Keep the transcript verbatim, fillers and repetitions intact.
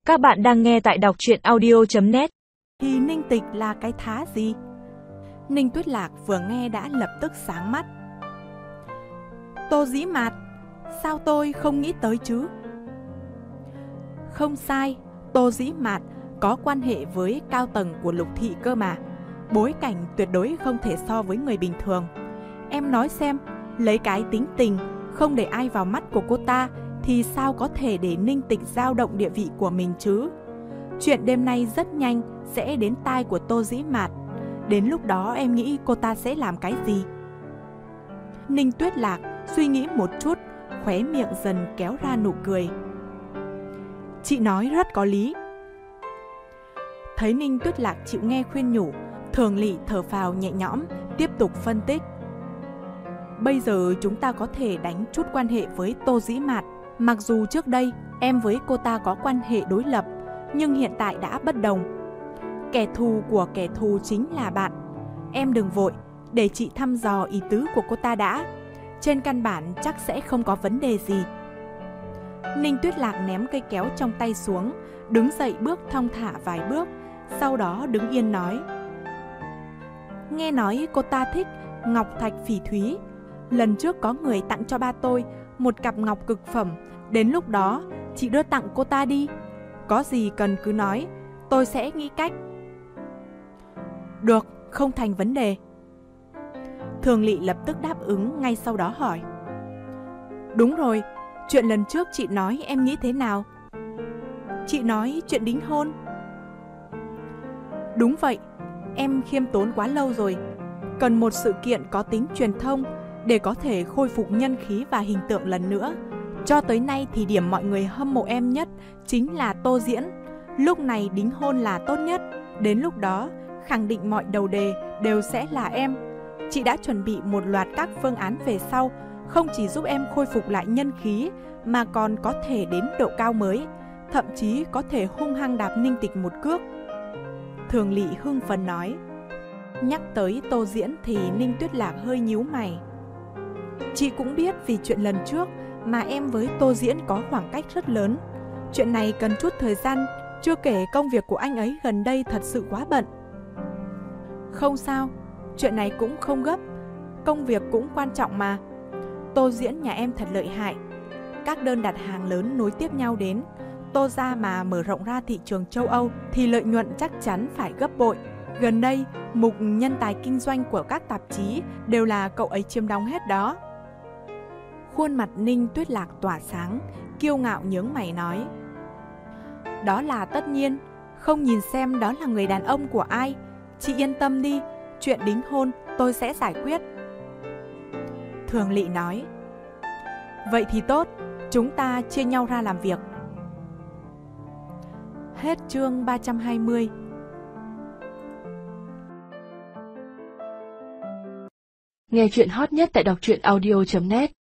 Các bạn đang nghe tại đọc truyện audio chấm net. Thì Ninh Tịch là cái thá gì? Ninh Tuyết Lạc vừa nghe đã lập tức sáng mắt. Tô Dĩ Mạt, sao tôi không nghĩ tới chứ? Không sai, Tô Dĩ Mạt có quan hệ với cao tầng của Lục thị cơ mà. Bối cảnh tuyệt đối không thể so với người bình thường. Em nói xem, lấy cái tính tình không để ai vào mắt của cô ta thì sao có thể để Ninh Tịch dao động địa vị của mình chứ? Chuyện đêm nay rất nhanh sẽ đến tai của Tô Dĩ Mạt. Đến lúc đó em nghĩ cô ta sẽ làm cái gì? Ninh Tuyết Lạc suy nghĩ một chút, khóe miệng dần kéo ra nụ cười. Chị nói rất có lý. Thấy Ninh Tuyết Lạc chịu nghe khuyên nhủ, Thường Lị thở phào nhẹ nhõm, tiếp tục phân tích. Bây giờ chúng ta có thể đánh chút quan hệ với Tô Dĩ Mạt. Mặc dù trước đây em với cô ta có quan hệ đối lập, nhưng hiện tại đã bất đồng. Kẻ thù của kẻ thù chính là bạn. Em đừng vội, để chị thăm dò ý tứ của cô ta đã. Trên căn bản chắc sẽ không có vấn đề gì. Ninh Tuyết Lạc ném cây kéo trong tay xuống, đứng dậy bước thong thả vài bước, sau đó đứng yên nói. Nghe nói cô ta thích ngọc thạch phỉ thúy. Lần trước có người tặng cho ba tôi một cặp ngọc cực phẩm. Đến lúc đó chị đưa tặng cô ta đi. Có gì cần cứ nói, tôi sẽ nghĩ cách. Được, không thành vấn đề. Thường Lị lập tức đáp ứng, ngay sau đó hỏi. Đúng rồi, chuyện lần trước chị nói em nghĩ thế nào? Chị nói chuyện đính hôn. Đúng vậy, em khiêm tốn quá lâu rồi. Cần một sự kiện có tính truyền thông để có thể khôi phục nhân khí và hình tượng lần nữa. Cho tới nay thì điểm mọi người hâm mộ em nhất chính là Tô Diễn. Lúc này đính hôn là tốt nhất. Đến lúc đó, khẳng định mọi đầu đề đều sẽ là em. Chị đã chuẩn bị một loạt các phương án về sau, không chỉ giúp em khôi phục lại nhân khí, mà còn có thể đến độ cao mới, thậm chí có thể hung hăng đạp Ninh Tịch một cước. Thường Lị hưng phấn nói. Nhắc tới Tô Diễn thì Ninh Tuyết Lạc hơi nhíu mày. Chị cũng biết vì chuyện lần trước mà em với Tô Diễn có khoảng cách rất lớn. Chuyện này cần chút thời gian, chưa kể công việc của anh ấy gần đây thật sự quá bận. Không sao, chuyện này cũng không gấp, công việc cũng quan trọng mà. Tô Diễn nhà em thật lợi hại. Các đơn đặt hàng lớn nối tiếp nhau đến. Tô gia mà mở rộng ra thị trường châu Âu thì lợi nhuận chắc chắn phải gấp bội. Gần đây, mục nhân tài kinh doanh của các tạp chí đều là cậu ấy chiếm đóng hết đó. Khuôn mặt Ninh Tuyết Lạc tỏa sáng, kiêu ngạo nhướng mày nói. Đó là tất nhiên, không nhìn xem đó là người đàn ông của ai. Chị yên tâm đi, chuyện đính hôn tôi sẽ giải quyết. Thường Lị nói. Vậy thì tốt, chúng ta chia nhau ra làm việc. Hết chương ba trăm hai mươi. Nghe chuyện hot nhất tại đọc truyện audio chấm net.